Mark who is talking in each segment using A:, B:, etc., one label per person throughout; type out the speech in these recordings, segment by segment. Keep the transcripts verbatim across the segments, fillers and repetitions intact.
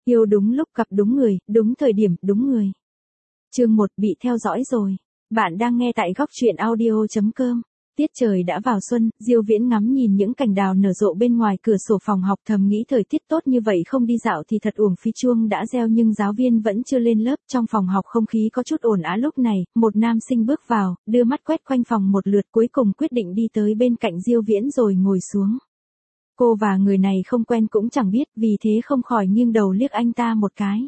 A: Yêu đúng lúc gặp đúng người, đúng thời điểm, đúng người. Chương một bị theo dõi rồi. Bạn đang nghe tại góc truyện audio chấm com. Tiết trời đã vào xuân, Diêu Viễn ngắm nhìn những cành đào nở rộ bên ngoài cửa sổ phòng học, thầm nghĩ thời tiết tốt như vậy không đi dạo thì thật uổng phí, chuông đã reo nhưng giáo viên vẫn chưa lên lớp. Trong phòng học không khí có chút ồn ào. Lúc này, một nam sinh bước vào, đưa mắt quét quanh phòng một lượt, cuối cùng quyết định đi tới bên cạnh Diêu Viễn rồi ngồi xuống. Cô và người này không quen cũng chẳng biết, vì thế không khỏi nghiêng đầu liếc anh ta một cái.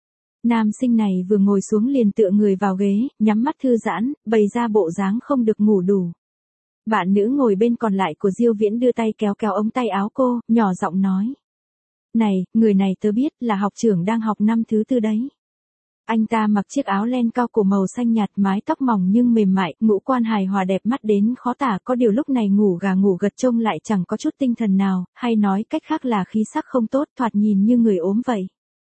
A: Nam sinh này vừa ngồi xuống liền tựa người vào ghế, nhắm mắt thư giãn, bày ra bộ dáng không được ngủ đủ. Bạn nữ ngồi bên còn lại của Diêu Viễn đưa tay kéo kéo ống tay áo cô, nhỏ giọng nói. Này, người này tớ biết là học trưởng đang học năm thứ tư đấy. Anh ta mặc chiếc áo len cao cổ màu xanh nhạt, mái tóc mỏng nhưng mềm mại, ngũ quan hài hòa đẹp mắt đến khó tả, có điều lúc này ngủ gà ngủ gật trông lại chẳng có chút tinh thần nào, hay nói cách khác là khí sắc không tốt, thoạt nhìn như người ốm vậy.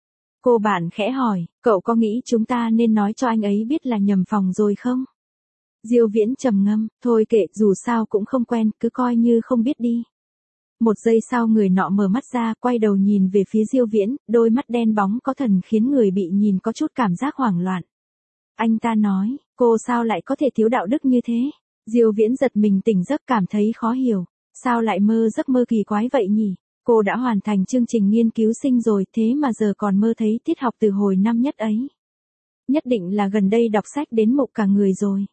A: Cô bạn khẽ hỏi, cậu có nghĩ chúng ta nên nói cho anh ấy biết là nhầm phòng rồi không? Diêu Viễn trầm ngâm, thôi kệ, dù sao cũng không quen, cứ coi như không biết đi. Một giây sau người nọ mở mắt ra, quay đầu nhìn về phía Diêu Viễn, đôi mắt đen bóng có thần khiến người bị nhìn có chút cảm giác hoảng loạn. Anh ta nói, cô sao lại có thể thiếu đạo đức như thế? Diêu Viễn giật mình tỉnh giấc, cảm thấy khó hiểu. Sao lại mơ giấc mơ kỳ quái vậy nhỉ? Cô đã hoàn thành chương trình nghiên cứu sinh rồi, thế mà giờ còn mơ thấy tiết học từ hồi năm nhất ấy. Nhất định là gần đây đọc sách đến mộng cả người rồi.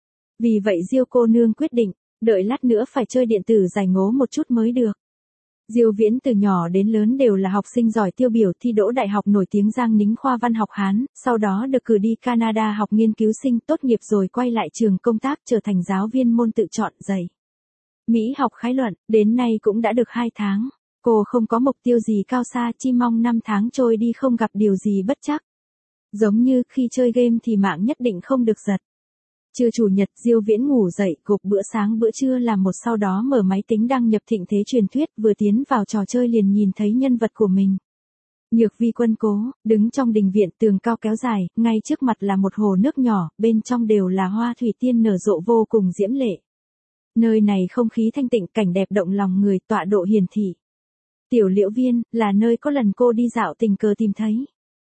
A: Vì vậy Diêu cô nương quyết định, đợi lát nữa phải chơi điện tử giải ngố một chút mới được. Diêu Viễn từ nhỏ đến lớn đều là học sinh giỏi tiêu biểu, thi đỗ đại học nổi tiếng Giang Nính khoa văn học Hán, sau đó được cử đi Canada học nghiên cứu sinh, tốt nghiệp rồi quay lại trường công tác trở thành giáo viên môn tự chọn dạy Mỹ học khái luận, đến nay cũng đã được hai tháng. Cô không có mục tiêu gì cao xa, chỉ mong năm tháng trôi đi không gặp điều gì bất trắc. Giống như khi chơi game thì mạng nhất định không được giật. Trưa chủ nhật, Diêu Viễn ngủ dậy, gộp bữa sáng bữa trưa làm một, sau đó mở máy tính đăng nhập thịnh thế truyền thuyết, vừa tiến vào trò chơi liền nhìn thấy nhân vật của mình. Nhược Vi Quân Cố, đứng trong đình viện, tường cao kéo dài, ngay trước mặt là một hồ nước nhỏ, bên trong đều là hoa thủy tiên nở rộ vô cùng diễm lệ. Nơi này không khí thanh tịnh, cảnh đẹp động lòng người, tọa độ hiển thị. Tiểu Liễu Viên, là nơi có lần cô đi dạo tình cờ tìm thấy.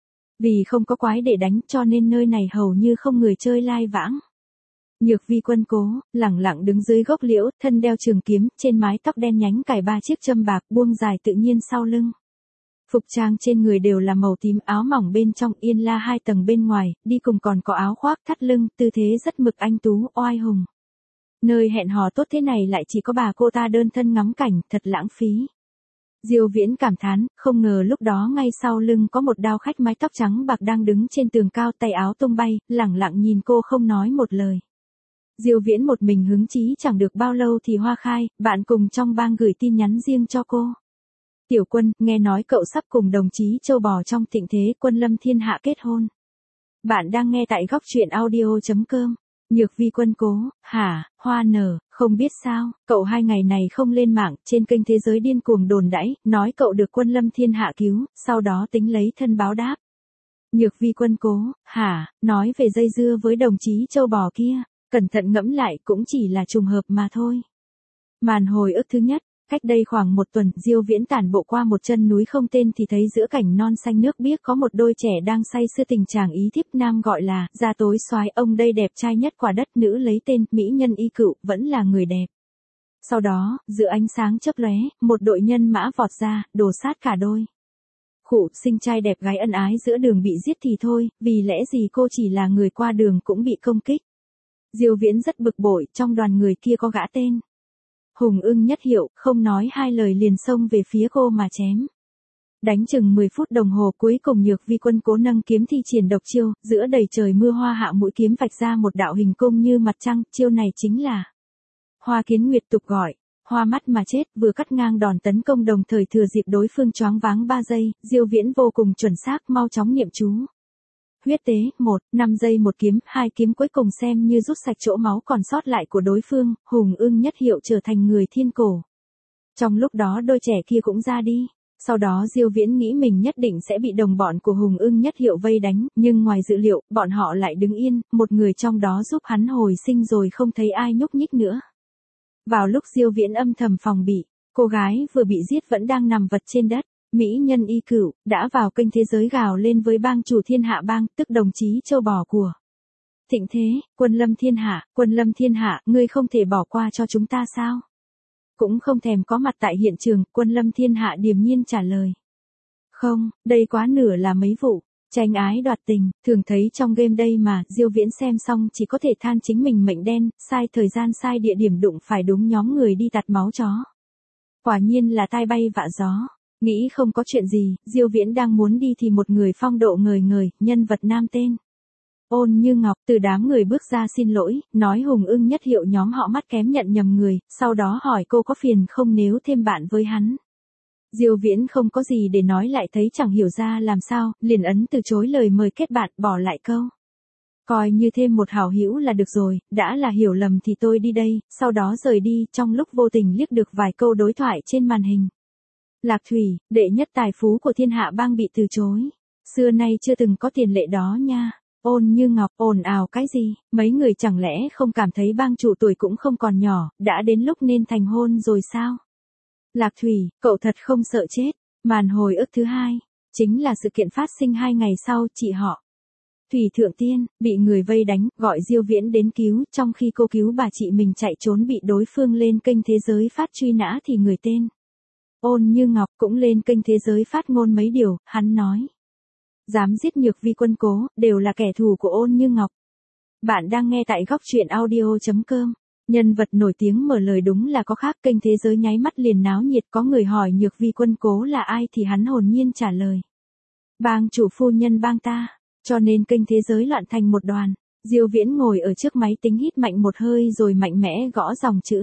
A: Vì không có quái để đánh cho nên nơi này hầu như không người chơi lai vãng. Nhược Vi Quân Cố, lẳng lặng đứng dưới gốc liễu, thân đeo trường kiếm, trên mái tóc đen nhánh cài ba chiếc châm bạc buông dài tự nhiên sau lưng. Phục trang trên người đều là màu tím, áo mỏng bên trong, yên la hai tầng bên ngoài, đi cùng còn có áo khoác thắt lưng, tư thế rất mực anh tú, oai hùng. Nơi hẹn hò tốt thế này lại chỉ có bà cô ta đơn thân ngắm cảnh, thật lãng phí. Diêu Viễn cảm thán, không ngờ lúc đó ngay sau lưng có một đao khách mái tóc trắng bạc đang đứng trên tường cao, tay áo tung bay, lẳng lặng nhìn cô không nói một lời. Diêu Viễn một mình hứng chí chẳng được bao lâu thì hoa khai, bạn cùng trong bang gửi tin nhắn riêng cho cô. Tiểu Quân, nghe nói cậu sắp cùng đồng chí Châu Bò trong Thịnh Thế Quân Lâm Thiên Hạ kết hôn. Bạn đang nghe tại góc truyện audio chấm com. Nhược Vi Quân Cố, hả, hoa nở, không biết sao, cậu hai ngày này không lên mạng, trên kênh Thế Giới điên cuồng đồn đãi, nói cậu được Quân Lâm Thiên Hạ cứu, sau đó tính lấy thân báo đáp. Nhược Vi Quân Cố, hả, nói về dây dưa với đồng chí Châu Bò kia, cẩn thận ngẫm lại cũng chỉ là trùng hợp mà thôi. Màn hồi ức thứ nhất, cách đây khoảng một tuần, Diêu Viễn tản bộ qua một chân núi không tên thì thấy giữa cảnh non xanh nước biếc có một đôi trẻ đang say sưa tình chàng ý thiếp, nam gọi là Gia Tối Soái, ông đây đẹp trai nhất quả đất, nữ lấy tên mỹ nhân Y Cựu, vẫn là người đẹp. Sau đó, giữa ánh sáng chớp lóe, một đội nhân mã vọt ra, đổ sát cả đôi. Khụ, sinh trai đẹp gái ân ái giữa đường bị giết thì thôi, vì lẽ gì cô chỉ là người qua đường cũng bị công kích. Diêu Viễn rất bực bội, trong đoàn người kia có gã tên Hùng Ưng Nhất Hiệu, không nói hai lời liền xông về phía cô mà chém. Đánh chừng mười phút đồng hồ, cuối cùng Nhược Vi Quân Cố nâng kiếm thi triển độc chiêu, giữa đầy trời mưa hoa hạ mũi kiếm vạch ra một đạo hình cung như mặt trăng, chiêu này chính là Hoa Kiến Nguyệt, tục gọi hoa mắt mà chết, vừa cắt ngang đòn tấn công đồng thời thừa dịp đối phương choáng váng ba giây, Diêu Viễn vô cùng chuẩn xác, mau chóng niệm chú. Huyết tế, một, năm giây một kiếm, hai kiếm cuối cùng xem như rút sạch chỗ máu còn sót lại của đối phương, Hùng Ưng Nhất Hiệu trở thành người thiên cổ. Trong lúc đó đôi trẻ kia cũng ra đi. Sau đó Diêu Viễn nghĩ mình nhất định sẽ bị đồng bọn của Hùng Ưng Nhất Hiệu vây đánh, nhưng ngoài dự liệu, bọn họ lại đứng yên, một người trong đó giúp hắn hồi sinh rồi không thấy ai nhúc nhích nữa. Vào lúc Diêu Viễn âm thầm phòng bị, cô gái vừa bị giết vẫn đang nằm vật trên đất. Mỹ nhân y cửu, đã vào kênh thế giới gào lên với bang chủ thiên hạ bang, tức đồng chí châu bò của Thịnh Thế, Quân Lâm Thiên Hạ, Quân Lâm Thiên Hạ, ngươi không thể bỏ qua cho chúng ta sao? Cũng không thèm có mặt tại hiện trường, Quân Lâm Thiên Hạ điềm nhiên trả lời. Không, đây quá nửa là mấy vụ tranh ái đoạt tình, thường thấy trong game đây mà, Diêu Viễn xem xong chỉ có thể than chính mình mệnh đen, sai thời gian sai địa điểm đụng phải đúng nhóm người đi tạt máu chó. Quả nhiên là tai bay vạ gió. Nghĩ không có chuyện gì, Diêu Viễn đang muốn đi thì một người phong độ ngời ngời, nhân vật nam tên Ôn Như Ngọc từ đám người bước ra xin lỗi, nói Hùng Ưng Nhất Hiệu nhóm họ mắt kém nhận nhầm người, sau đó hỏi cô có phiền không nếu thêm bạn với hắn. Diêu Viễn không có gì để nói lại thấy chẳng hiểu ra làm sao, liền ấn từ chối lời mời kết bạn, bỏ lại câu. Coi như thêm một hảo hữu là được rồi, đã là hiểu lầm thì tôi đi đây, sau đó rời đi, trong lúc vô tình liếc được vài câu đối thoại trên màn hình. Lạc Thủy, đệ nhất tài phú của thiên hạ bang bị từ chối. Xưa nay chưa từng có tiền lệ đó nha. Ôn Như Ngọc, ồn ào cái gì, mấy người chẳng lẽ không cảm thấy bang chủ tuổi cũng không còn nhỏ, đã đến lúc nên thành hôn rồi sao? Lạc Thủy, cậu thật không sợ chết. Màn hồi ức thứ hai, chính là sự kiện phát sinh hai ngày sau, chị họ Thủy Thượng Tiên, bị người vây đánh, gọi Diêu Viễn đến cứu, trong khi cô cứu bà chị mình chạy trốn bị đối phương lên kênh thế giới phát truy nã thì người tên Ôn Như Ngọc cũng lên kênh thế giới phát ngôn mấy điều, hắn nói. Dám giết Nhược Vi Quân Cố, đều là kẻ thù của Ôn Như Ngọc. Bạn đang nghe tại góc truyện audio chấm com. Nhân vật nổi tiếng mở lời đúng là có khác, kênh thế giới nháy mắt liền náo nhiệt, có người hỏi Nhược Vi Quân Cố là ai thì hắn hồn nhiên trả lời. Bang chủ phu nhân bang ta, cho nên kênh thế giới loạn thành một đoàn. Diêu Viễn ngồi ở trước máy tính hít mạnh một hơi rồi mạnh mẽ gõ dòng chữ.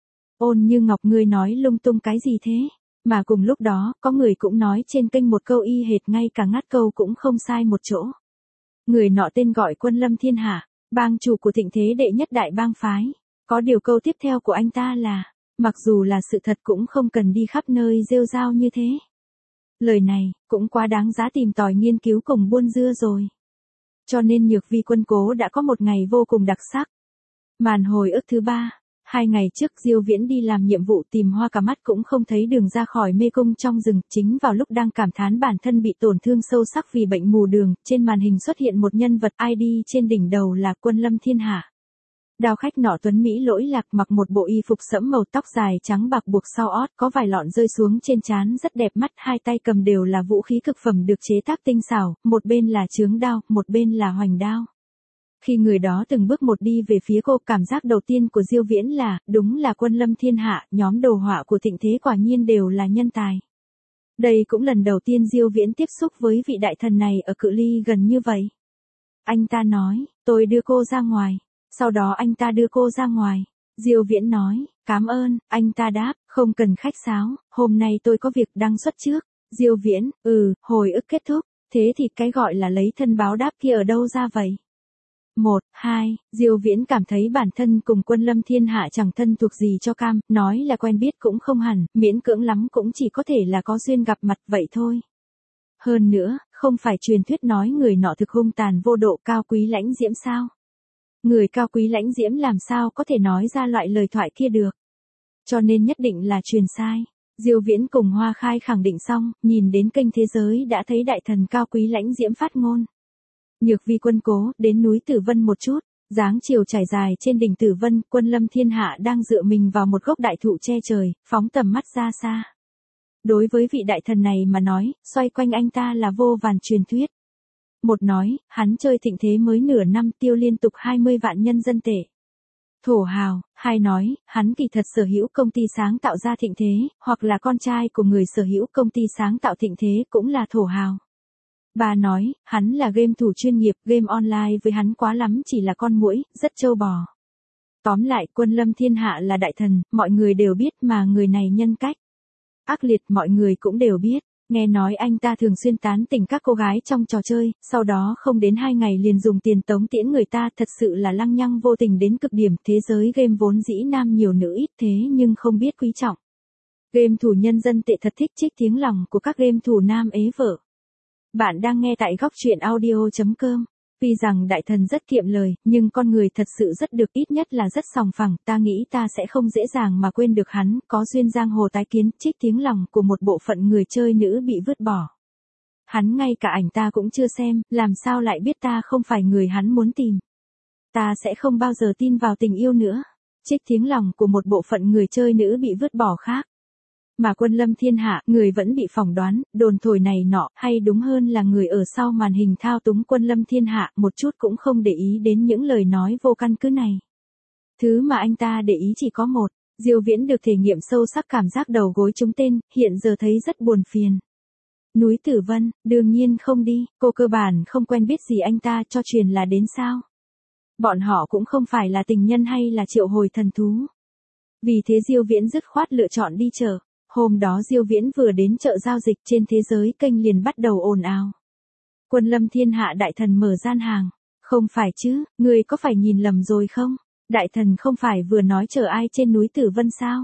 A: Ôn Như Ngọc ngươi nói lung tung cái gì thế? Mà cùng lúc đó, có người cũng nói trên kênh một câu y hệt ngay cả ngắt câu cũng không sai một chỗ. Người nọ tên gọi Quân Lâm Thiên Hạ, bang chủ của Thịnh Thế đệ nhất đại bang phái. Có điều câu tiếp theo của anh ta là, mặc dù là sự thật cũng không cần đi khắp nơi rêu rao như thế. Lời này, cũng quá đáng giá tìm tòi nghiên cứu cùng buôn dưa rồi. Cho nên Nhược Vi Quân Cố đã có một ngày vô cùng đặc sắc. Màn hồi ức thứ ba. Hai ngày trước Diêu Viễn đi làm nhiệm vụ tìm hoa cả mắt cũng không thấy đường ra khỏi mê cung trong rừng, chính vào lúc đang cảm thán bản thân bị tổn thương sâu sắc vì bệnh mù đường, trên màn hình xuất hiện một nhân vật i đê trên đỉnh đầu là Quân Lâm Thiên Hạ. Đào khách nọ tuấn Mỹ lỗi lạc mặc một bộ y phục sẫm màu tóc dài trắng bạc buộc sau ót có vài lọn rơi xuống trên trán rất đẹp mắt, hai tay cầm đều là vũ khí cực phẩm được chế tác tinh xảo, một bên là chướng đao, một bên là hoành đao. Khi người đó từng bước một đi về phía cô, cảm giác đầu tiên của Diêu Viễn là, đúng là Quân Lâm Thiên Hạ, nhóm đồ họa của Thịnh Thế quả nhiên đều là nhân tài. Đây cũng lần đầu tiên Diêu Viễn tiếp xúc với vị đại thần này ở cự ly gần như vậy. Anh ta nói, tôi đưa cô ra ngoài. Sau đó anh ta đưa cô ra ngoài. Diêu Viễn nói, cảm ơn, anh ta đáp, không cần khách sáo, hôm nay tôi có việc đăng xuất trước. Diêu Viễn, ừ, hồi ức kết thúc, thế thì cái gọi là lấy thân báo đáp kia ở đâu ra vậy? Một, hai, Diêu Viễn cảm thấy bản thân cùng Quân Lâm Thiên Hạ chẳng thân thuộc gì cho cam, nói là quen biết cũng không hẳn, miễn cưỡng lắm cũng chỉ có thể là có duyên gặp mặt vậy thôi. Hơn nữa, không phải truyền thuyết nói người nọ thực hung tàn vô độ cao quý lãnh diễm sao? Người cao quý lãnh diễm làm sao có thể nói ra loại lời thoại kia được? Cho nên nhất định là truyền sai. Diêu Viễn cùng Hoa Khai khẳng định xong, nhìn đến kênh thế giới đã thấy đại thần cao quý lãnh diễm phát ngôn. Nhược Vi Quân Cố, đến núi Tử Vân một chút, dáng chiều trải dài trên đỉnh Tử Vân, Quân Lâm Thiên Hạ đang dựa mình vào một gốc đại thụ che trời, phóng tầm mắt ra xa. Đối với vị đại thần này mà nói, xoay quanh anh ta là vô vàn truyền thuyết. Một nói, hắn chơi Thịnh Thế mới nửa năm tiêu liên tục hai mươi vạn nhân dân tệ. Thổ hào. Hai nói, hắn kỳ thật sở hữu công ty sáng tạo ra Thịnh Thế, hoặc là con trai của người sở hữu công ty sáng tạo Thịnh Thế cũng là thổ hào. Ba nói, hắn là game thủ chuyên nghiệp, game online với hắn quá lắm chỉ là con muỗi, rất trâu bò. Tóm lại, Quân Lâm Thiên Hạ là đại thần, mọi người đều biết mà người này nhân cách ác liệt mọi người cũng đều biết. Nghe nói anh ta thường xuyên tán tỉnh các cô gái trong trò chơi, sau đó không đến hai ngày liền dùng tiền tống tiễn người ta, thật sự là lăng nhăng vô tình đến cực điểm. Thế giới game vốn dĩ nam nhiều nữ ít thế nhưng không biết quý trọng. Game thủ nhân dân tệ thật thích trích tiếng lòng của các game thủ nam ế vợ. Bạn đang nghe tại góc truyện audio chấm com. Tuy rằng đại thần rất kiệm lời, nhưng con người thật sự rất được, ít nhất là rất sòng phẳng, ta nghĩ ta sẽ không dễ dàng mà quên được hắn, có duyên giang hồ tái kiến, trích tiếng lòng của một bộ phận người chơi nữ bị vứt bỏ. Hắn ngay cả ảnh ta cũng chưa xem, làm sao lại biết ta không phải người hắn muốn tìm. Ta sẽ không bao giờ tin vào tình yêu nữa. Trích tiếng lòng của một bộ phận người chơi nữ bị vứt bỏ khác. Mà Quân Lâm Thiên Hạ, người vẫn bị phỏng đoán, đồn thổi này nọ, hay đúng hơn là người ở sau màn hình thao túng Quân Lâm Thiên Hạ, một chút cũng không để ý đến những lời nói vô căn cứ này. Thứ mà anh ta để ý chỉ có một, Diêu Viễn được thể nghiệm sâu sắc cảm giác đầu gối trúng tên, hiện giờ thấy rất buồn phiền. Núi Tử Vân, đương nhiên không đi, cô cơ bản không quen biết gì anh ta, cho truyền là đến sao. Bọn họ cũng không phải là tình nhân hay là triệu hồi thần thú. Vì thế Diêu Viễn dứt khoát lựa chọn đi chợ. Hôm đó Diêu Viễn vừa đến chợ giao dịch, trên thế giới kênh liền bắt đầu ồn ào. Quân Lâm Thiên Hạ đại thần mở gian hàng. Không phải chứ, ngươi có phải nhìn lầm rồi không? Đại thần không phải vừa nói chở ai trên núi Tử Vân sao?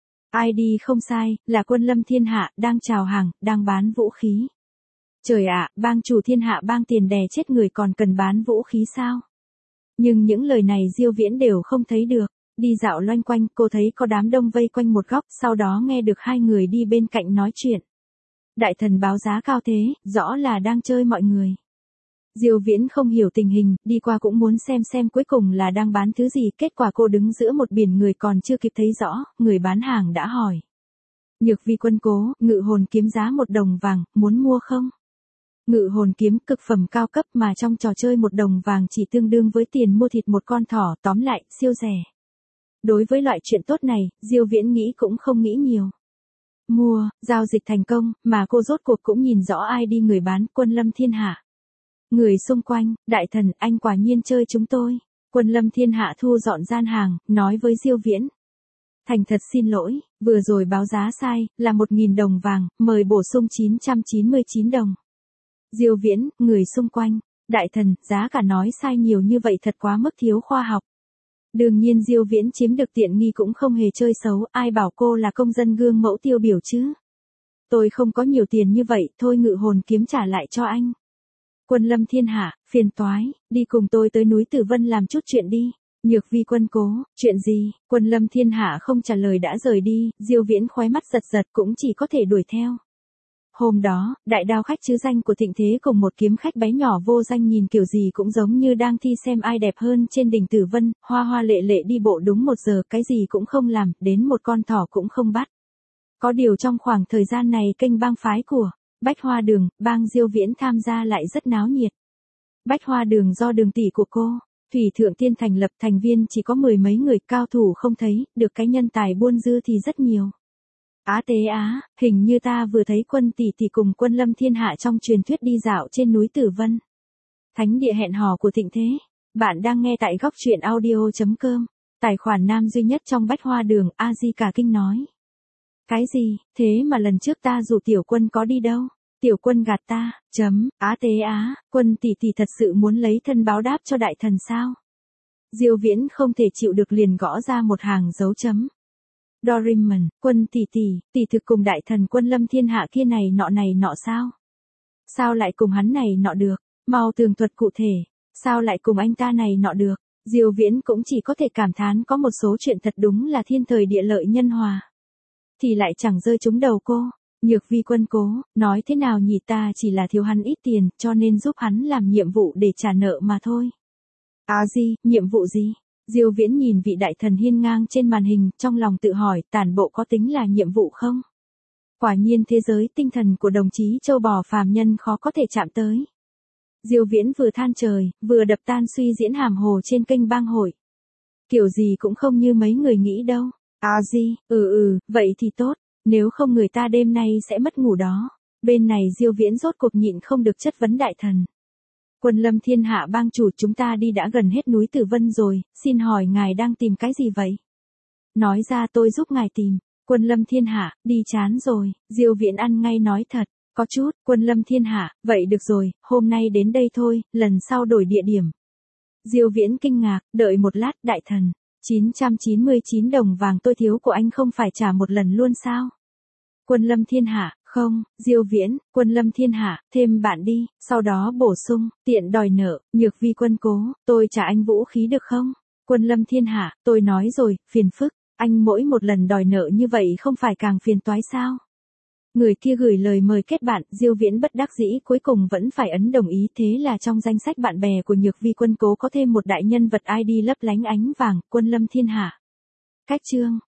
A: i đê không sai, là Quân Lâm Thiên Hạ, đang chào hàng, đang bán vũ khí. Trời ạ, bang chủ thiên hạ bang tiền đè chết người còn cần bán vũ khí sao? Nhưng những lời này Diêu Viễn đều không thấy được. Đi dạo loanh quanh, cô thấy có đám đông vây quanh một góc, sau đó nghe được hai người đi bên cạnh nói chuyện. Đại thần báo giá cao thế, rõ là đang chơi mọi người. Diêu Viễn không hiểu tình hình, đi qua cũng muốn xem xem cuối cùng là đang bán thứ gì, kết quả cô đứng giữa một biển người còn chưa kịp thấy rõ, người bán hàng đã hỏi. Nhược Vi Quân Cố, ngự hồn kiếm giá một đồng vàng, muốn mua không? Ngự hồn kiếm cực phẩm cao cấp mà trong trò chơi một đồng vàng chỉ tương đương với tiền mua thịt một con thỏ, tóm lại, siêu rẻ. Đối với loại chuyện tốt này, Diêu Viễn nghĩ cũng không nghĩ nhiều. Mua, giao dịch thành công, mà cô rốt cuộc cũng nhìn rõ ai đi người bán, Quân Lâm Thiên Hạ. Người xung quanh, đại thần, anh quả nhiên chơi chúng tôi. Quân Lâm Thiên Hạ thu dọn gian hàng, nói với Diêu Viễn. Thành thật xin lỗi, vừa rồi báo giá sai, là một nghìn đồng vàng, mời bổ sung chín trăm chín mươi chín đồng. Diêu Viễn, người xung quanh, đại thần, giá cả nói sai nhiều như vậy thật quá mức thiếu khoa học. Đương nhiên Diêu Viễn chiếm được tiện nghi cũng không hề chơi xấu, ai bảo cô là công dân gương mẫu tiêu biểu chứ. Tôi không có nhiều tiền như vậy, thôi ngự hồn kiếm trả lại cho anh. Quân Lâm Thiên Hạ, phiền toái, đi cùng tôi tới núi Tử Vân làm chút chuyện đi. Nhược Vi Quân Cố, chuyện gì? Quân Lâm Thiên Hạ không trả lời đã rời đi, Diêu Viễn khóe mắt giật giật cũng chỉ có thể đuổi theo. Hôm đó, đại đao khách chứ danh của Thịnh Thế cùng một kiếm khách bé nhỏ vô danh nhìn kiểu gì cũng giống như đang thi xem ai đẹp hơn trên đỉnh Tử Vân, hoa hoa lệ lệ đi bộ đúng một giờ, cái gì cũng không làm, đến một con thỏ cũng không bắt. Có điều trong khoảng thời gian này kênh bang phái của Bách Hoa Đường, bang Diêu Viễn tham gia lại rất náo nhiệt. Bách Hoa Đường do đường tỷ của cô, Thủy Thượng Tiên thành lập, thành viên chỉ có mười mấy người, cao thủ không thấy, được cái nhân tài buôn dư thì rất nhiều. Á tế á, hình như ta vừa thấy Quân tỷ tỷ cùng Quân Lâm Thiên Hạ trong truyền thuyết đi dạo trên núi Tử Vân. Thánh địa hẹn hò của Thịnh Thế. Bạn đang nghe tại góc truyện audio chấm com. Tài khoản nam duy nhất trong Bách Hoa Đường, A Di cả kinh nói. Cái gì, thế mà lần trước ta rủ Tiểu Quân có đi đâu? Tiểu Quân gạt ta, chấm, á tế á, Quân tỷ tỷ thật sự muốn lấy thân báo đáp cho đại thần sao? Diêu Viễn không thể chịu được liền gõ ra một hàng dấu chấm. Doraemon, Quân tỷ tỷ, tỷ thực cùng đại thần Quân Lâm Thiên Hạ kia này nọ này nọ sao? Sao lại cùng hắn này nọ được? Mau tường thuật cụ thể, sao lại cùng anh ta này nọ được? Diêu Viễn cũng chỉ có thể cảm thán có một số chuyện thật đúng là thiên thời địa lợi nhân hòa. Thì lại chẳng rơi trúng đầu cô. Nhược Vi Quân Cố, nói thế nào nhỉ, ta chỉ là thiếu hắn ít tiền, cho nên giúp hắn làm nhiệm vụ để trả nợ mà thôi. À gì, nhiệm vụ gì? Diêu Viễn nhìn vị đại thần hiên ngang trên màn hình, trong lòng tự hỏi, tản bộ có tính là nhiệm vụ không? Quả nhiên thế giới tinh thần của đồng chí châu bò phàm nhân khó có thể chạm tới. Diêu Viễn vừa than trời, vừa đập tan suy diễn hàm hồ trên kênh bang hội. Kiểu gì cũng không như mấy người nghĩ đâu. À gì, ừ ừ, vậy thì tốt, nếu không người ta đêm nay sẽ mất ngủ đó. Bên này Diêu Viễn rốt cuộc nhịn không được chất vấn đại thần. Quân Lâm Thiên Hạ bang chủ, chúng ta đi đã gần hết núi Tử Vân rồi, xin hỏi ngài đang tìm cái gì vậy? Nói ra tôi giúp ngài tìm. Quân Lâm Thiên Hạ, đi chán rồi, Diêu Viễn ăn ngay nói thật, có chút, Quân Lâm Thiên Hạ, vậy được rồi, hôm nay đến đây thôi, lần sau đổi địa điểm. Diêu Viễn kinh ngạc, đợi một lát, đại thần, chín trăm chín mươi chín đồng vàng tôi thiếu của anh không phải trả một lần luôn sao? Quân Lâm Thiên Hạ, Không, Diêu Viễn, Quân Lâm Thiên Hạ, thêm bạn đi, sau đó bổ sung, tiện đòi nợ, Nhược Vi Quân Cố, tôi trả anh vũ khí được không? Quân Lâm Thiên Hạ, tôi nói rồi, phiền phức, anh mỗi một lần đòi nợ như vậy không phải càng phiền toái sao? Người kia gửi lời mời kết bạn, Diêu Viễn bất đắc dĩ cuối cùng vẫn phải ấn đồng ý, thế là trong danh sách bạn bè của Nhược Vi Quân Cố có thêm một đại nhân vật i đê lấp lánh ánh vàng, Quân Lâm Thiên Hạ. Cách chương